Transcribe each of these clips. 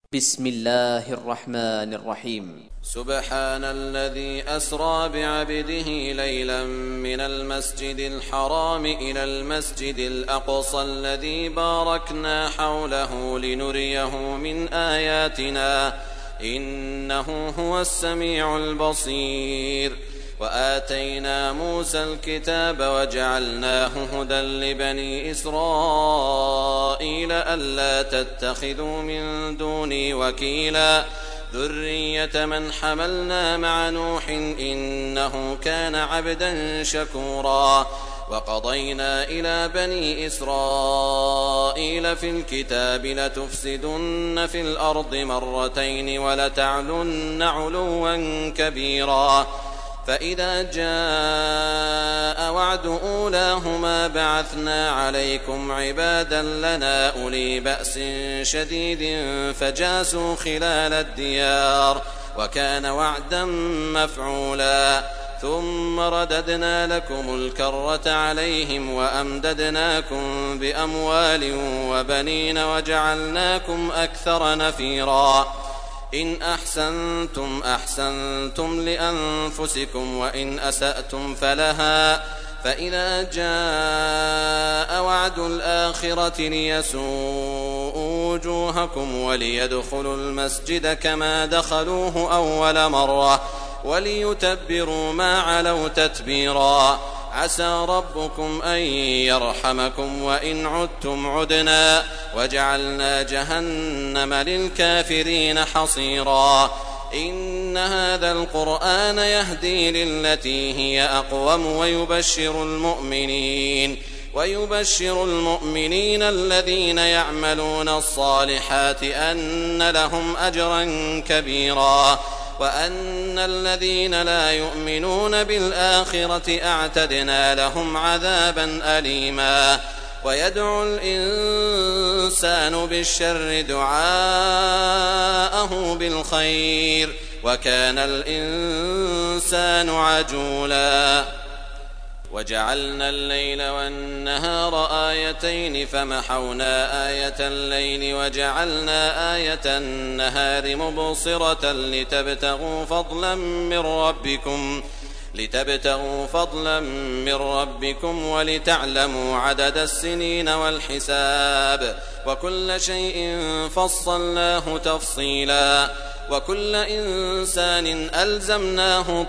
بسم الله الرحمن الرحيم. سبحان الذي أسرى بعبده ليلا من المسجد الحرام إلى المسجد الأقصى الذي باركنا حوله لنريه من آياتنا إنه هو السميع البصير. وآتينا موسى الكتاب وجعلناه هدى لبني إسرائيل ألا تتخذوا من دوني وكيلا ذرية من حملنا مع نوح إنه كان عبدا شكورا. وقضينا إلى بني إسرائيل في الكتاب لتفسدن في الأرض مرتين ولتعلن علوا كبيرا. فإذا جاء وعد أولاهما بعثنا عليكم عبادا لنا أولي بأس شديد فجاسوا خلال الديار وكان وعدا مفعولا. ثم رددنا لكم الكرة عليهم وأمددناكم بأموال وبنين وجعلناكم أكثر نفيرا. إن أحسنتم أحسنتم لأنفسكم وإن أسأتم فلها. فإذا جاء وعد الآخرة ليسوءوا وجوهكم وليدخلوا المسجد كما دخلوه أول مرة وليتبروا ما علوا تتبيرا. عسى ربكم أن يرحمكم وإن عدتم عدنا وجعلنا جهنم للكافرين حصيرا. إن هذا القرآن يهدي للتي هي أقوم ويبشر المؤمنين الذين يعملون الصالحات أن لهم أجرا كبيرا وأن الذين لا يؤمنون بالآخرة أعتدنا لهم عذابا أليما. ويدعو الإنسان بالشر دعاءه بالخير وكان الإنسان عجولا. وجعلنا الليل والنهار آيتين فمحونا آية الليل وجعلنا آية النهار مبصرة لتبتغوا فضلا من ربكم ولتعلموا عدد السنين والحساب وكل شيء فصلناه تفصيلا. وكل إنسان ألزمناه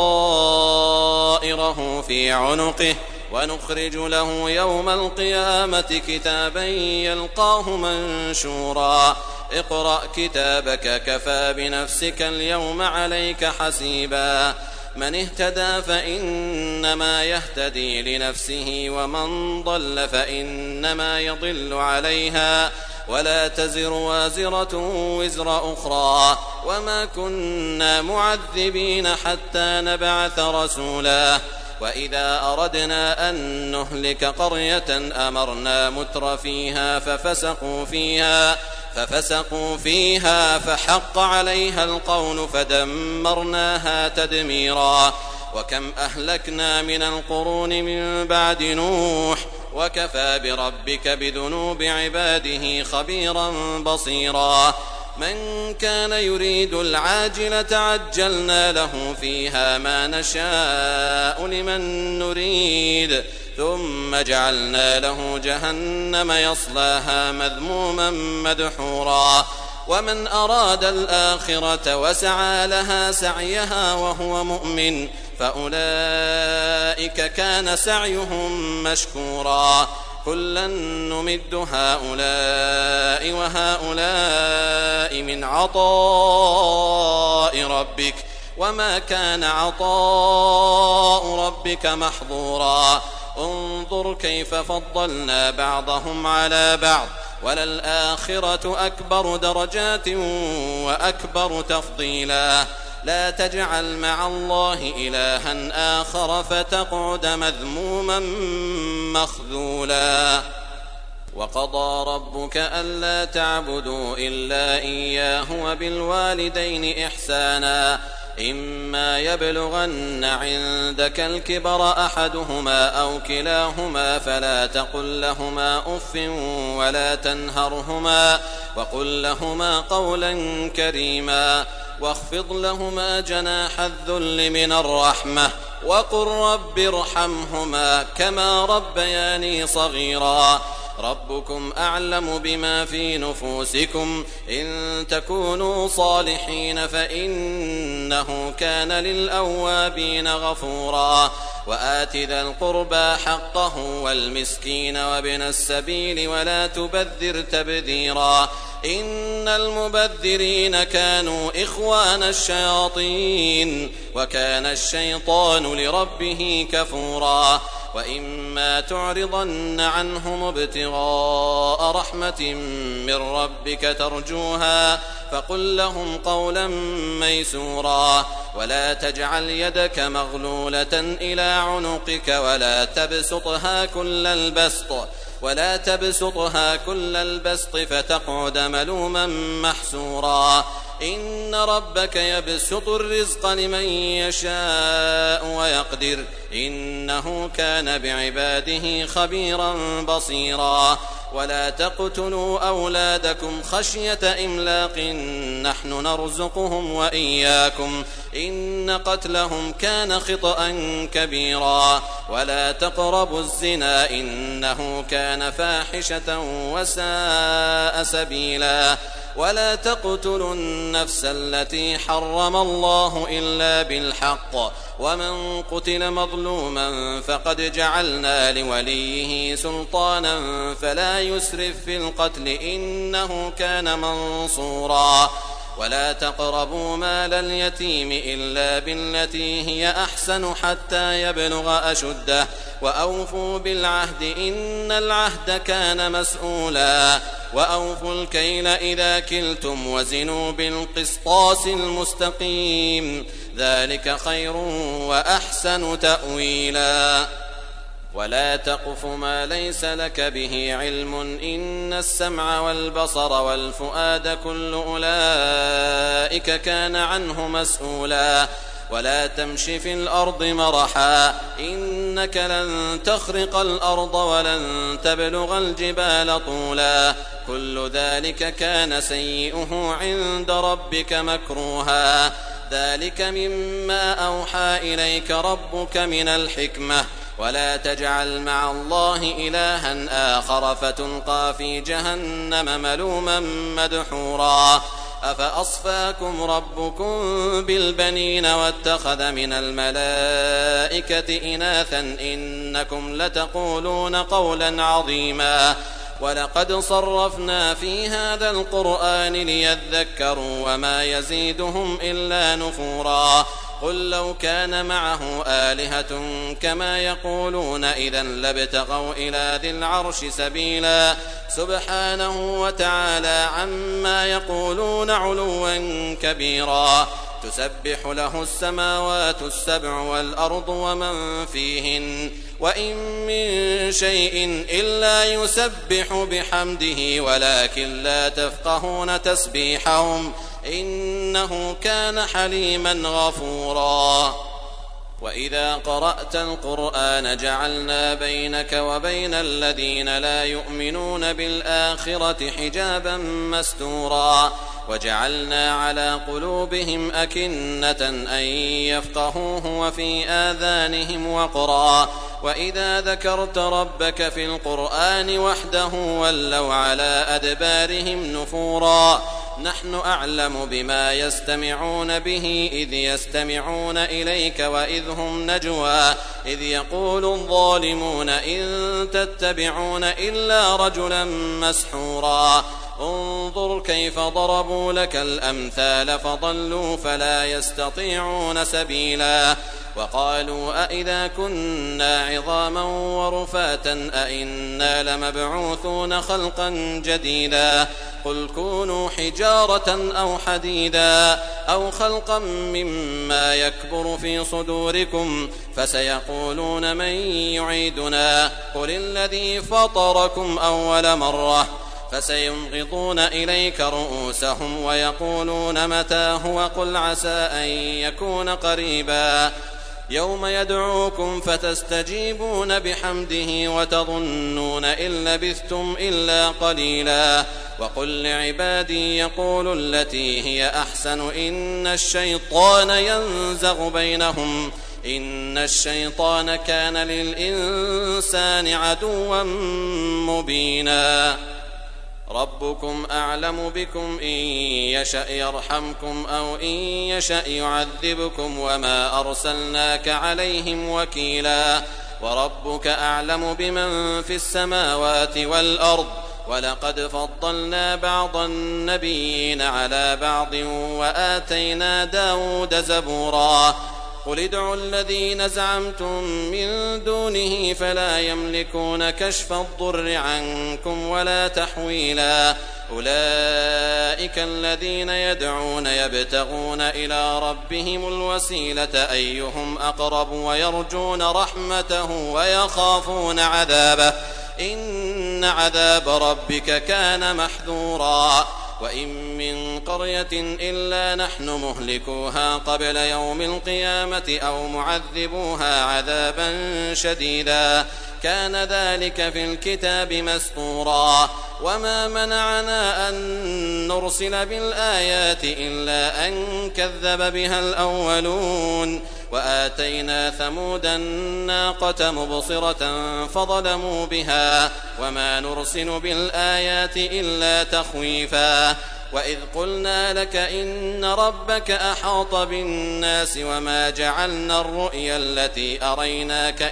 طائره في عنقه ونخرج له يوم القيامة كتابا يلقاه منشورا. اقرأ كتابك كفى بنفسك اليوم عليك حسيبا. من اهتدى فإنما يهتدي لنفسه ومن ضل فإنما يضل عليها ولا تزر وازرة وزر أخرى وما كنا معذبين حتى نبعث رسولا. وإذا أردنا أن نهلك قرية أمرنا متر فيها ففسقوا فيها فحق عليها القول فدمرناها تدميرا. وكم أهلكنا من القرون من بعد نوح وكفى بربك بذنوب عباده خبيرا بصيرا. من كان يريد العاجلة عجلنا له فيها ما نشاء لمن نريد ثم جعلنا له جهنم يصلاها مذموما مدحورا. ومن أراد الآخرة وسعى لها سعيها وهو مؤمن فأولئك كان سعيهم مشكورا. كلا نمد هؤلاء وهؤلاء من عطاء ربك وما كان عطاء ربك محظورا. انظر كيف فضلنا بعضهم على بعض وللآخرة أكبر درجات وأكبر تفضيلا. لا تجعل مع الله إلها آخر فتقعد مذموما مخذولا. وقضى ربك ألا تعبدوا إلا إياه وبالوالدين إحسانا. إما يبلغن عندك الكبر أحدهما أو كلاهما فلا تقل لهما أف وقل لهما قولا كريما واخفض لهما جناح الذل من الرحمة وقل رب ارحمهما كما ربياني صغيرا ربكم أعلم بما في نفوسكم إن تكونوا صالحين فإنه كان للأوابين غفورا وآت ذا القربى حقه والمسكين وابن السبيل ولا تبذر تبذيرا إن المبذرين كانوا إخوان الشياطين وكان الشيطان لربه كفورا وإما تعرضن عنهم ابتغاء رحمة من ربك ترجوها فقل لهم قولا ميسورا ولا تجعل يدك مغلولة إلى عنقك ولا تبسطها كل البسط فتقعد ملوما محسورا إن ربك يبسط الرزق لمن يشاء ويقدر إنه كان بعباده خبيرا بصيرا ولا تقتلوا أولادكم خشية إملاق نحن نرزقهم وإياكم إن قتلهم كان خطأ كبيرا ولا تقربوا الزنا إنه كان فاحشة وساء سبيلا ولا تقتلوا النفس التي حرم الله إلا بالحق ومن قتل مظلوما فقد جعلنا لوليه سلطانا فلا يسرف في القتل إنه كان منصورا ولا تقربوا مال اليتيم إلا بالتي هي أحسن حتى يبلغ أشده وأوفوا بالعهد إن العهد كان مسؤولا وأوفوا الكيل إذا كلتم وزنوا بالقسطاس المستقيم ذلك خير وأحسن تأويلا ولا تقف ما ليس لك به علم إن السمع والبصر والفؤاد كل أولئك كان عنه مسؤولا ولا تمش في الأرض مرحا إنك لن تخرق الأرض ولن تبلغ الجبال طولا كل ذلك كان سيئه عند ربك مكروها ذلك مما أوحى إليك ربك من الحكمة ولا تجعل مع الله إلها آخر فتلقى في جهنم ملوما مدحورا أفأصفاكم ربكم بالبنين واتخذ من الملائكة إناثا إنكم لتقولون قولا عظيما ولقد صرفنا في هذا القرآن ليذكروا وما يزيدهم إلا نفورا قل لو كان معه آلهة كما يقولون إذا لابتغوا إلى ذي العرش سبيلا سبحانه وتعالى عما يقولون علوا كبيرا تسبح له السماوات السبع والأرض ومن فيهن وإن من شيء إلا يسبح بحمده ولكن لا تفقهون تسبيحهم إنه كان حليما غفورا وإذا قرأت القرآن جعلنا بينك وبين الذين لا يؤمنون بالآخرة حجابا مستورا وجعلنا على قلوبهم أكنة أن يفقهوه وفي آذانهم وقرا وإذا ذكرت ربك في القرآن وحده ولوا على أدبارهم نفورا نحن أعلم بما يستمعون به إذ يستمعون إليك وإذ هم نجوى إذ يقول الظالمون إن تتبعون إلا رجلا مسحورا انظر كيف ضربوا لك الأمثال فضلوا فلا يستطيعون سبيلا وقالوا أئذا كنا عظاما ورفاتا أئنا لمبعوثون خلقا جديدا قل كونوا حجارة أو حديدا أو خلقا مما يكبر في صدوركم فسيقولون من يعيدنا قل الذي فطركم أول مرة فسينغضون إليك رؤوسهم ويقولون متى هو قل عسى أن يكون قريبا يوم يدعوكم فتستجيبون بحمده وتظنون إن لبثتم إلا قليلا وقل لعبادي يقولوا التي هي أحسن إن الشيطان ينزغ بينهم إن الشيطان كان للإنسان عدوا مبينا ربكم أعلم بكم إن يشأ يرحمكم أو إن يشأ يعذبكم وما أرسلناك عليهم وكيلا وربك أعلم بمن في السماوات والأرض ولقد فضلنا بعض النبيين على بعض وآتينا داود زبورا قل ادعوا الذين زعمتم من دونه فلا يملكون كشف الضر عنكم ولا تحويلا أولئك الذين يدعون يبتغون إلى ربهم الوسيلة أيهم أقرب ويرجون رحمته ويخافون عذابه إن عذاب ربك كان محذورا وإن من قرية إلا نحن مهلكوها قبل يوم القيامة أو معذبوها عذابا شديدا كان ذلك في الكتاب مسطورا وما منعنا أن نرسل بالآيات إلا أن كذب بها الأولون وآتينا ثمود الناقة مبصرة فظلموا بها وما نرسل بالآيات إلا تخويفا وإذ قلنا لك إن ربك أحاط بالناس وما جعلنا الرؤيا التي أريناك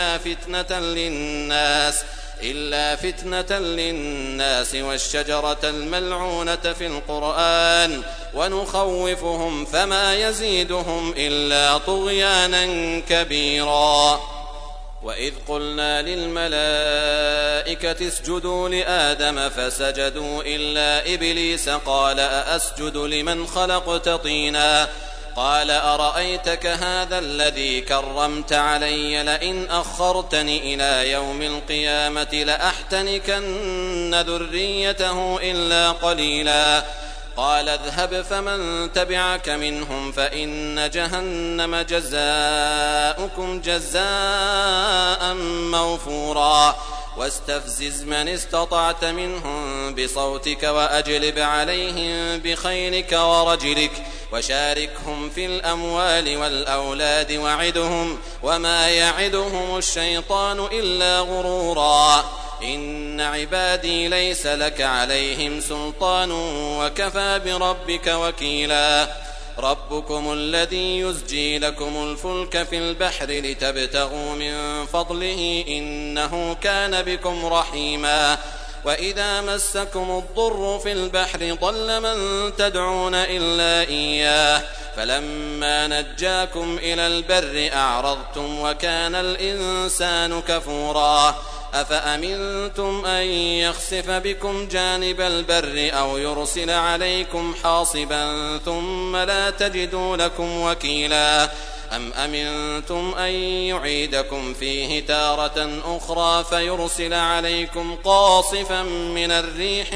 إلا فتنة للناس والشجرة الملعونة في القرآن ونخوفهم فما يزيدهم إلا طغيانا كبيرا وإذ قلنا للملائكة اسجدوا لآدم فسجدوا إلا إبليس قال أأسجد لمن خلقت طينا قال أرأيتك هذا الذي كرمت علي لئن أخرتني إلى يوم القيامة لأحتنكن ذريته إلا قليلا قال اذهب فمن تبعك منهم فإن جهنم جزاؤكم جزاء موفورا واستفزز من استطعت منهم بصوتك وأجلب عليهم بخيلك ورجلك وشاركهم في الأموال والأولاد وعدهم وما يعدهم الشيطان إلا غرورا إن عبادي ليس لك عليهم سلطان وكفى بربك وكيلا ربكم الذي يزجي لكم الفلك في البحر لتبتغوا من فضله إنه كان بكم رحيما وإذا مسكم الضر في البحر ضل من تدعون إلا إياه فلما نجاكم إلى البر أعرضتم وكان الإنسان كفورا أفأمنتم أن يخسف بكم جانب البر أو يرسل عليكم حاصبا ثم لا تجدوا لكم وكيلا أم أمنتم أن يعيدكم فيه تارة أخرى فيرسل عليكم قاصفا من الريح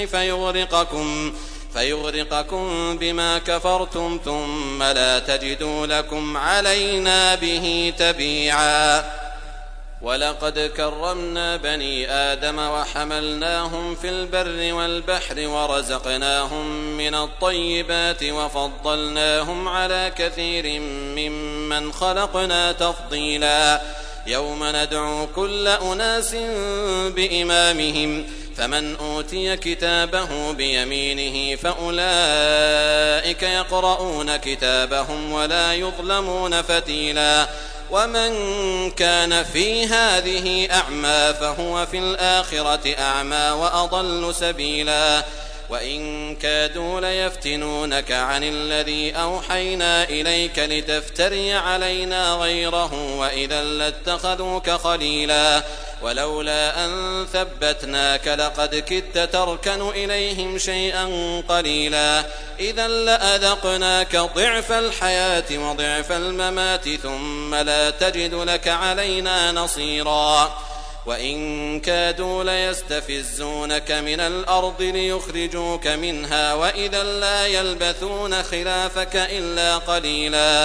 فيغرقكم بما كفرتم ثم لا تجدوا لكم علينا به تبيعا ولقد كرمنا بني آدم وحملناهم في البر والبحر ورزقناهم من الطيبات وفضلناهم على كثير ممن خلقنا تفضيلا يوم ندعو كل أناس بإمامهم فمن أوتي كتابه بيمينه فأولئك يقرؤون كتابهم ولا يظلمون فتيلا ومن كان في هذه أعمى فهو في الآخرة أعمى وأضل سبيلا وإن كادوا ليفتنونك عن الذي أوحينا إليك لتفتري علينا غيره وإذا لاتخذوك خليلا ولولا أن ثبتناك لقد كدت تركن إليهم شيئا قليلا إذا لأذقناك ضعف الحياة وضعف الممات ثم لا تجد لك علينا نصيرا وإن كادوا ليستفزونك من الأرض ليخرجوك منها وإذا لا يلبثون خلافك إلا قليلا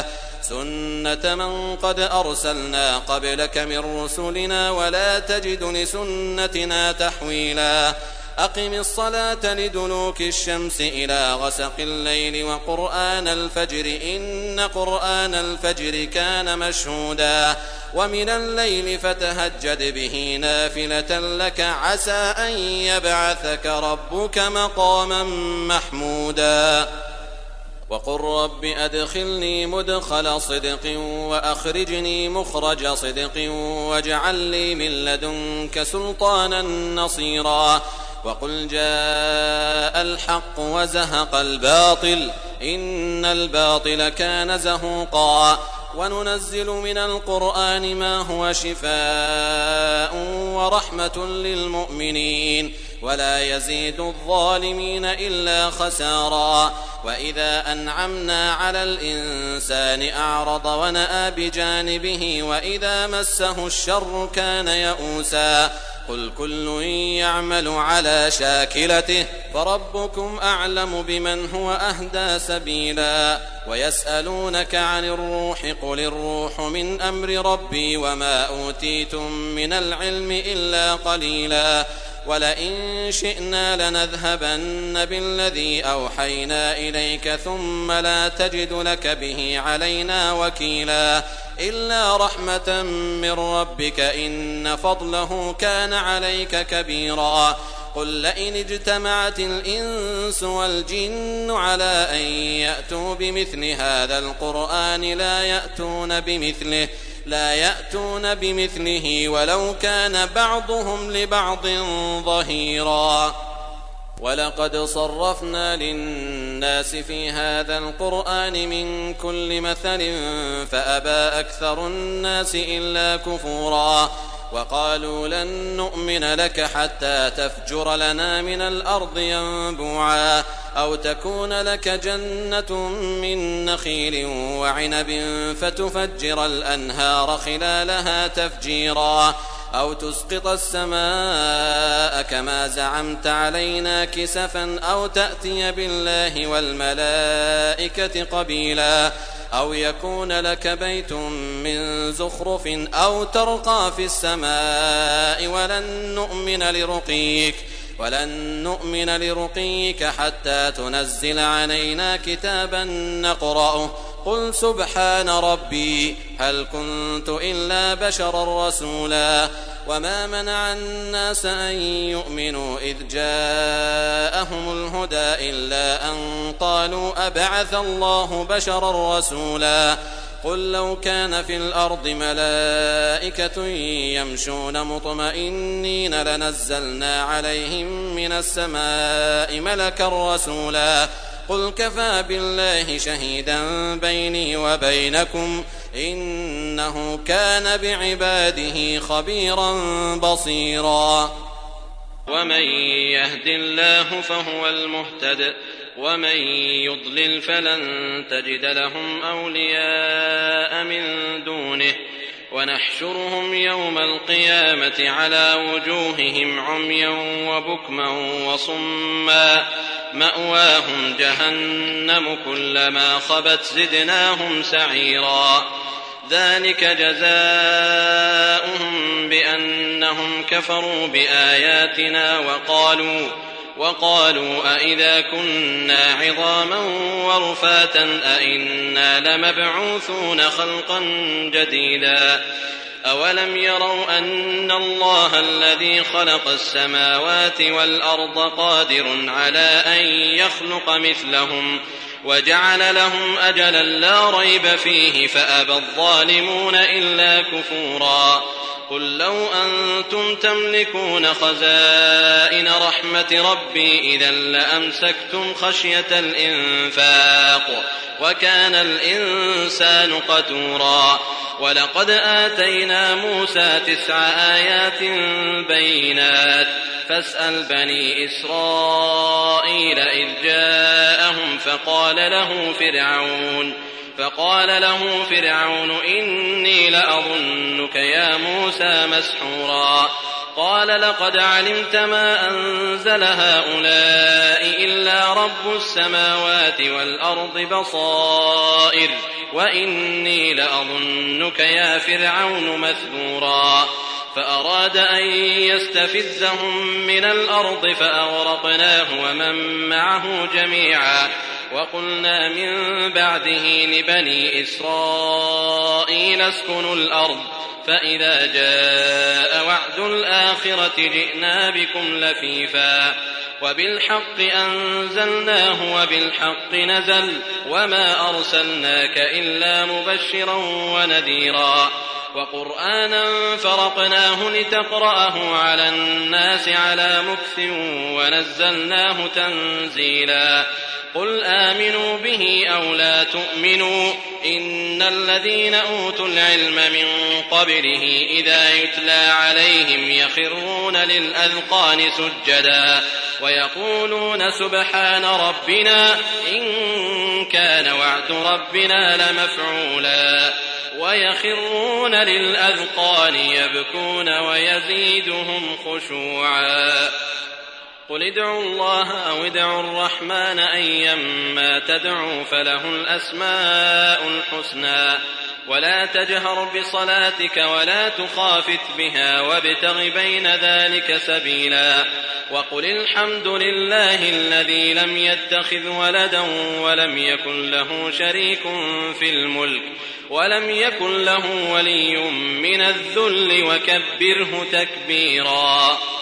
سنة من قد أرسلنا قبلك من رسلنا ولا تجد لسنتنا تحويلا أقم الصلاة لدلوك الشمس إلى غسق الليل وقرآن الفجر إن قرآن الفجر كان مشهودا ومن الليل فتهجد به نافلة لك عسى أن يبعثك ربك مقاما محمودا وقل رب أدخلني مدخل صدق وأخرجني مخرج صدق واجعل لي من لدنك سلطانا نصيرا وقل جاء الحق وزهق الباطل إن الباطل كان زهوقا وننزل من القرآن ما هو شفاء ورحمة للمؤمنين ولا يزيد الظالمين إلا خسارا وإذا أنعمنا على الإنسان أعرض ونأى بجانبه وإذا مسه الشر كان يئوسا قل كل يعمل على شاكلته فربكم أعلم بمن هو أهدى سبيلا ويسألونك عن الروح قل الروح من أمر ربي وما أوتيتم من العلم إلا قليلا ولئن شئنا لنذهبن بالذي أوحينا إليك ثم لا تجد لك به علينا وكيلا إلا رحمة من ربك إن فضله كان عليك كبيرا قل لئن اجتمعت الإنس والجن على أن يأتوا بمثل هذا القرآن لا يأتون بمثله ولو كان بعضهم لبعض ظهيرا ولقد صرفنا للناس في هذا القرآن من كل مثل فأبى أكثر الناس إلا كفورا وقالوا لن نؤمن لك حتى تفجر لنا من الأرض ينبوعا أو تكون لك جنة من نخيل وعنب فتفجر الأنهار خلالها تفجيرا أو تسقط السماء كما زعمت علينا كسفا أو تأتي بالله والملائكة قبيلا أو يكون لك بيت من زخرف أو ترقى في السماء ولن نؤمن لرقيك حتى تنزل علينا كتابا نقرأه قل سبحان ربي هل كنت إلا بشرا رسولا وما منع الناس أن يؤمنوا إذ جاءهم الهدى إلا أن قالوا أبعث الله بشرا رسولا قل لو كان في الأرض ملائكة يمشون مطمئنين لنزلنا عليهم من السماء ملكا رسولا قل كفى بالله شهيدا بيني وبينكم إنه كان بعباده خبيرا بصيرا ومن يهد الله فهو المهتد ومن يضلل فلن تجد لهم أولياء من دونه ونحشرهم يوم القيامة على وجوههم عميا وبكما وصما مأواهم جهنم كلما خبت زدناهم سعيرا ذلك جزاؤهم بأنهم كفروا بآياتنا وقالوا أئذا كنا عظاما ورفاتا أئنا لمبعوثون خلقا جديدا أولم يروا أن الله الذي خلق السماوات والأرض قادر على أن يخلق مثلهم وجعل لهم أجلا لا ريب فيه فأبى الظالمون إلا كفورا قل لو أنتم تملكون خزائن رحمة ربي إذا لأمسكتم خشية الإنفاق وكان الإنسان قتورا ولقد آتينا موسى 9 آيات بينات فاسأل بني إسرائيل إذ جاءهم فقال له فرعون إني لأظنك يا موسى مسحورا قال لقد علمت ما أنزل هؤلاء إلا رب السماوات والأرض بصائر وإني لأظنك يا فرعون مثبورا فأراد أن يستفزهم من الأرض فأغرقناه ومن معه جميعا وقلنا من بعده لبني إسرائيل اسكنوا الأرض فإذا جاء وعد الآخرة جئنا بكم لفيفا وبالحق أنزلناه وبالحق نزل وما أرسلناك إلا مبشرا ونذيرا وقرآنا فرقناه لتقرأه على الناس على مكث ونزلناه تنزيلا قل آمنوا به أو لا تؤمنوا إن الذين أوتوا العلم من قبله إذا يتلى عليهم يخرون للأذقان سجدا ويقولون سبحان ربنا إن كان وعد ربنا لمفعولا ويخرون للأذقان يبكون ويزيدهم خشوعا قل ادعوا الله أو ادعوا الرحمن أيما تدعوا فله الأسماء الحسنى ولا تجهر بصلاتك ولا تخافت بها وابتغ بين ذلك سبيلا وقل الحمد لله الذي لم يتخذ ولدا ولم يكن له شريك في الملك ولم يكن له ولي من الذل وكبره تكبيرا.